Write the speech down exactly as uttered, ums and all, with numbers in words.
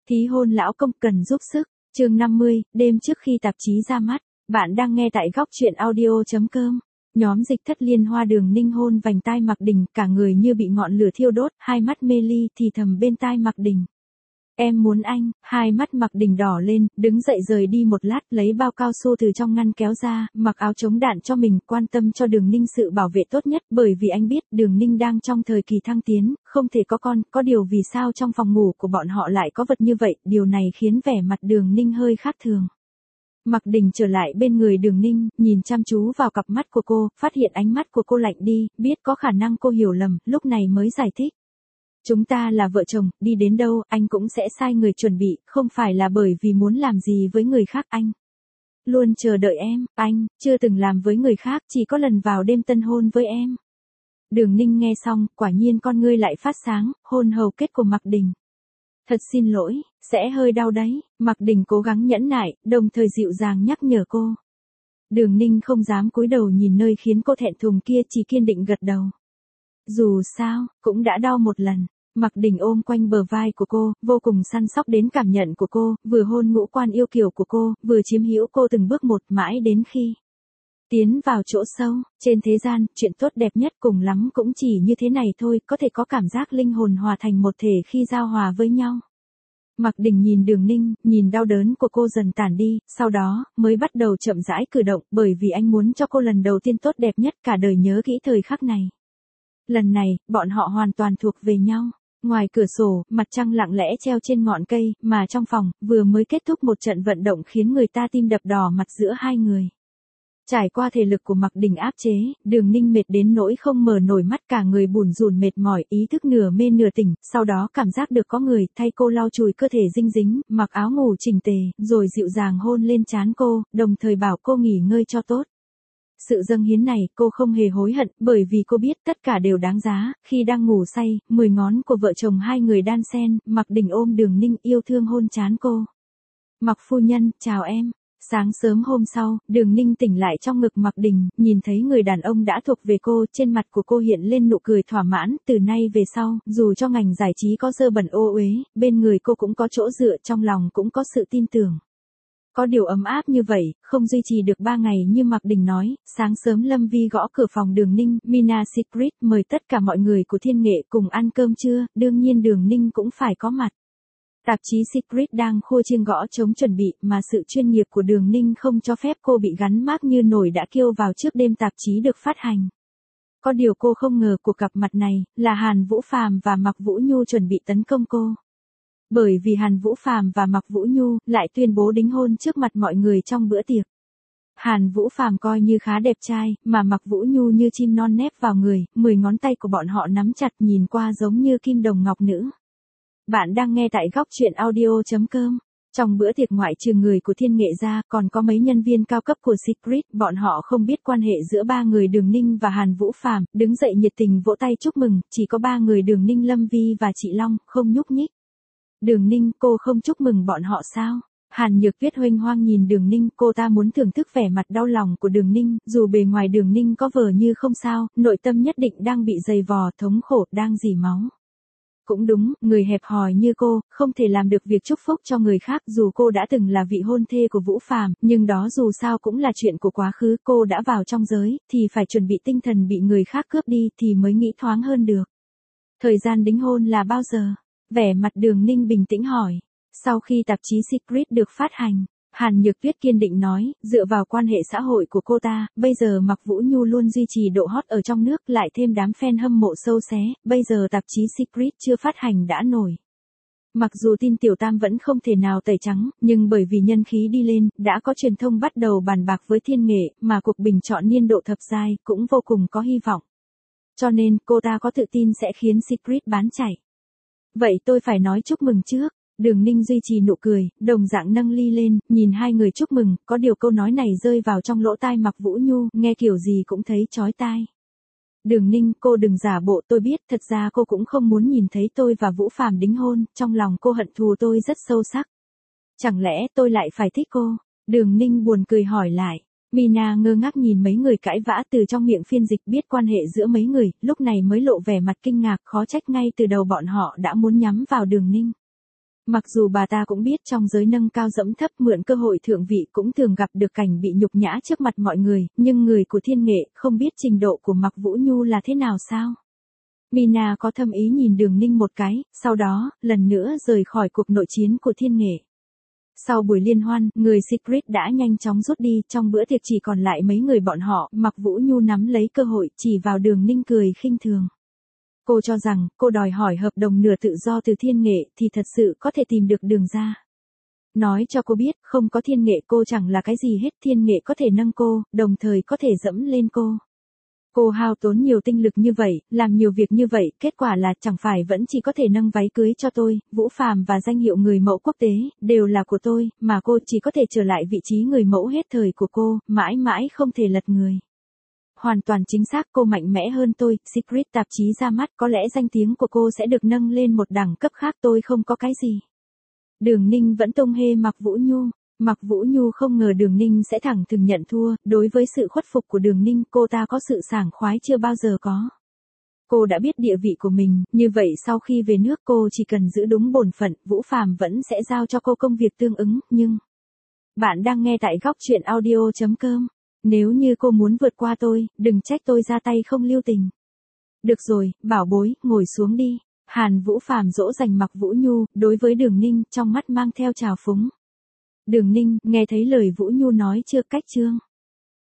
Thí hôn lão công cần giúp sức. Chương năm mươi, đêm trước khi tạp chí ra mắt. Bạn đang nghe tại góc truyện audio chấm com. Nhóm Dịch Thất Liên Hoa Đường Ninh hôn vành tai Mạc Đình, cả người như bị ngọn lửa thiêu đốt, hai mắt mê ly thì thầm bên tai Mạc Đình. Em muốn anh. Hai mắt Mạc Đình đỏ lên, đứng dậy rời đi một lát, lấy bao cao su từ trong ngăn kéo ra, mặc áo chống đạn cho mình, quan tâm cho Đường Ninh sự bảo vệ tốt nhất, bởi vì anh biết Đường Ninh đang trong thời kỳ thăng tiến, không thể có con, có điều vì sao trong phòng ngủ của bọn họ lại có vật như vậy, điều này khiến vẻ mặt Đường Ninh hơi khác thường. Mạc Đình trở lại bên người Đường Ninh, nhìn chăm chú vào cặp mắt của cô, phát hiện ánh mắt của cô lạnh đi, biết có khả năng cô hiểu lầm, lúc này mới giải thích. Chúng ta là vợ chồng, đi đến đâu, anh cũng sẽ sai người chuẩn bị, không phải là bởi vì muốn làm gì với người khác anh. Luôn chờ đợi em, anh, chưa từng làm với người khác, chỉ có lần vào đêm tân hôn với em. Đường Ninh nghe xong, quả nhiên con ngươi lại phát sáng, hôn hầu kết của Mạc Đình. Thật xin lỗi, sẽ hơi đau đấy, Mạc Đình cố gắng nhẫn nại, đồng thời dịu dàng nhắc nhở cô. Đường Ninh không dám cúi đầu nhìn nơi khiến cô thẹn thùng kia, chỉ kiên định gật đầu. Dù sao, cũng đã đau một lần. Mạc Đình ôm quanh bờ vai của cô, vô cùng săn sóc đến cảm nhận của cô, vừa hôn ngũ quan yêu kiều của cô, vừa chiếm hữu cô từng bước một mãi đến khi tiến vào chỗ sâu. Trên thế gian, chuyện tốt đẹp nhất cùng lắm cũng chỉ như thế này thôi, có thể có cảm giác linh hồn hòa thành một thể khi giao hòa với nhau. Mạc Đình nhìn Đường Ninh, nhìn đau đớn của cô dần tản đi, sau đó, mới bắt đầu chậm rãi cử động, bởi vì anh muốn cho cô lần đầu tiên tốt đẹp nhất cả đời nhớ kỹ thời khắc này. Lần này, bọn họ hoàn toàn thuộc về nhau. Ngoài cửa sổ, mặt trăng lặng lẽ treo trên ngọn cây, mà trong phòng, vừa mới kết thúc một trận vận động khiến người ta tim đập đỏ mặt giữa hai người. Trải qua thể lực của Mạc Đình áp chế, Đường Ninh mệt đến nỗi không mở nổi mắt, cả người bủn rủn mệt mỏi, ý thức nửa mê nửa tỉnh, sau đó cảm giác được có người thay cô lau chùi cơ thể dinh dính, mặc áo ngủ chỉnh tề, rồi dịu dàng hôn lên trán cô, đồng thời bảo cô nghỉ ngơi cho tốt. Sự dâng hiến này, cô không hề hối hận, bởi vì cô biết tất cả đều đáng giá. Khi đang ngủ say, mười ngón của vợ chồng hai người đan xen, Mạc Đình ôm Đường Ninh yêu thương hôn trán cô. Mạc phu nhân, chào em. Sáng sớm hôm sau, Đường Ninh tỉnh lại trong ngực Mạc Đình, nhìn thấy người đàn ông đã thuộc về cô, trên mặt của cô hiện lên nụ cười thỏa mãn, từ nay về sau, dù cho ngành giải trí có dơ bẩn ô uế, bên người cô cũng có chỗ dựa, trong lòng cũng có sự tin tưởng. Có điều ấm áp như vậy, không duy trì được ba ngày như Mạc Đình nói, sáng sớm Lâm Vi gõ cửa phòng Đường Ninh, Mina Secret mời tất cả mọi người của Thiên Nghệ cùng ăn cơm trưa, đương nhiên Đường Ninh cũng phải có mặt. Tạp chí Secret đang khua chiêng gõ trống chuẩn bị, mà sự chuyên nghiệp của Đường Ninh không cho phép cô bị gắn mác như nổi đã kêu vào trước đêm tạp chí được phát hành. Có điều cô không ngờ cuộc gặp mặt này, là Hàn Vũ Phàm và Mạc Vũ Nhu chuẩn bị tấn công cô. Bởi vì Hàn Vũ Phàm và Mạc Vũ Nhu lại tuyên bố đính hôn trước mặt mọi người trong bữa tiệc. Hàn Vũ Phàm coi như khá đẹp trai, mà Mạc Vũ Nhu như chim non nép vào người, mười ngón tay của bọn họ nắm chặt nhìn qua giống như kim đồng ngọc nữ. Bạn đang nghe tại góc truyện audio chấm com. Trong bữa tiệc ngoại trừ người của Thiên Nghệ ra, còn có mấy nhân viên cao cấp của Secret, bọn họ không biết quan hệ giữa ba người Đường Ninh và Hàn Vũ Phàm, đứng dậy nhiệt tình vỗ tay chúc mừng, chỉ có ba người Đường Ninh, Lâm Vi và chị Long, không nhúc nhích. Đường Ninh, cô không chúc mừng bọn họ sao? Hàn Nhược Tuyết huênh hoang nhìn Đường Ninh, cô ta muốn thưởng thức vẻ mặt đau lòng của Đường Ninh, dù bề ngoài Đường Ninh có vờ như không sao, nội tâm nhất định đang bị dày vò, thống khổ, đang rỉ máu. Cũng đúng, người hẹp hòi như cô, không thể làm được việc chúc phúc cho người khác, dù cô đã từng là vị hôn thê của Vũ Phàm, nhưng đó dù sao cũng là chuyện của quá khứ, cô đã vào trong giới, thì phải chuẩn bị tinh thần bị người khác cướp đi, thì mới nghĩ thoáng hơn được. Thời gian đính hôn là bao giờ? Vẻ mặt Đường Ninh bình tĩnh hỏi. Sau khi tạp chí Secret được phát hành, Hàn Nhược Tuyết kiên định nói, dựa vào quan hệ xã hội của cô ta, bây giờ Mạc Vũ Nhu luôn duy trì độ hot ở trong nước, lại thêm đám fan hâm mộ sâu xé, bây giờ tạp chí Secret chưa phát hành đã nổi. Mặc dù tin Tiểu Tam vẫn không thể nào tẩy trắng, nhưng bởi vì nhân khí đi lên, đã có truyền thông bắt đầu bàn bạc với Thiên Nghệ, mà cuộc bình chọn niên độ thập giai cũng vô cùng có hy vọng. Cho nên, cô ta có tự tin sẽ khiến Secret bán chạy. Vậy tôi phải nói chúc mừng trước. Đường Ninh duy trì nụ cười, đồng dạng nâng ly lên, nhìn hai người chúc mừng, có điều câu nói này rơi vào trong lỗ tai Mạc Vũ Nhu, nghe kiểu gì cũng thấy chói tai. Đường Ninh, cô đừng giả bộ, tôi biết, thật ra cô cũng không muốn nhìn thấy tôi và Vũ Phàm đính hôn, trong lòng cô hận thù tôi rất sâu sắc. Chẳng lẽ tôi lại phải thích cô? Đường Ninh buồn cười hỏi lại. Mina ngơ ngác nhìn mấy người cãi vã, từ trong miệng phiên dịch biết quan hệ giữa mấy người, lúc này mới lộ vẻ mặt kinh ngạc, khó trách ngay từ đầu bọn họ đã muốn nhắm vào Đường Ninh. Mặc dù bà ta cũng biết trong giới nâng cao dẫm thấp mượn cơ hội thượng vị cũng thường gặp được cảnh bị nhục nhã trước mặt mọi người, nhưng người của Thiên Nghệ không biết trình độ của Mạc Vũ Nhu là thế nào sao? Mina có thâm ý nhìn Đường Ninh một cái, sau đó, lần nữa rời khỏi cuộc nội chiến của Thiên Nghệ. Sau buổi liên hoan, người Secret đã nhanh chóng rút đi, trong bữa tiệc chỉ còn lại mấy người bọn họ, Mạc Vũ Nhu nắm lấy cơ hội, chỉ vào Đường Ninh cười khinh thường. Cô cho rằng, cô đòi hỏi hợp đồng nửa tự do từ Thiên Nghệ thì thật sự có thể tìm được đường ra. Nói cho cô biết, không có Thiên Nghệ cô chẳng là cái gì hết, Thiên Nghệ có thể nâng cô, đồng thời có thể dẫm lên cô. Cô hao tốn nhiều tinh lực như vậy, làm nhiều việc như vậy, kết quả là chẳng phải vẫn chỉ có thể nâng váy cưới cho tôi, Vũ Phàm và danh hiệu người mẫu quốc tế, đều là của tôi, mà cô chỉ có thể trở lại vị trí người mẫu hết thời của cô, mãi mãi không thể lật người. Hoàn toàn chính xác, cô mạnh mẽ hơn tôi, Secret tạp chí ra mắt, có lẽ danh tiếng của cô sẽ được nâng lên một đẳng cấp khác, tôi không có cái gì. Đường Ninh vẫn tung hê Mạc Vũ Nhu. Mạc Vũ Nhu không ngờ Đường Ninh sẽ thẳng thừng nhận thua, đối với sự khuất phục của Đường Ninh, cô ta có sự sảng khoái chưa bao giờ có. Cô đã biết địa vị của mình, như vậy sau khi về nước cô chỉ cần giữ đúng bổn phận, Vũ Phàm vẫn sẽ giao cho cô công việc tương ứng, nhưng... Bạn đang nghe tại góc truyện audio chấm com. Nếu như cô muốn vượt qua tôi, đừng trách tôi ra tay không lưu tình. Được rồi, bảo bối, ngồi xuống đi. Hàn Vũ Phàm dỗ dành Mạc Vũ Nhu, đối với Đường Ninh, trong mắt mang theo trào phúng. Đường Ninh, nghe thấy lời Vũ Nhu nói chưa, cách chương.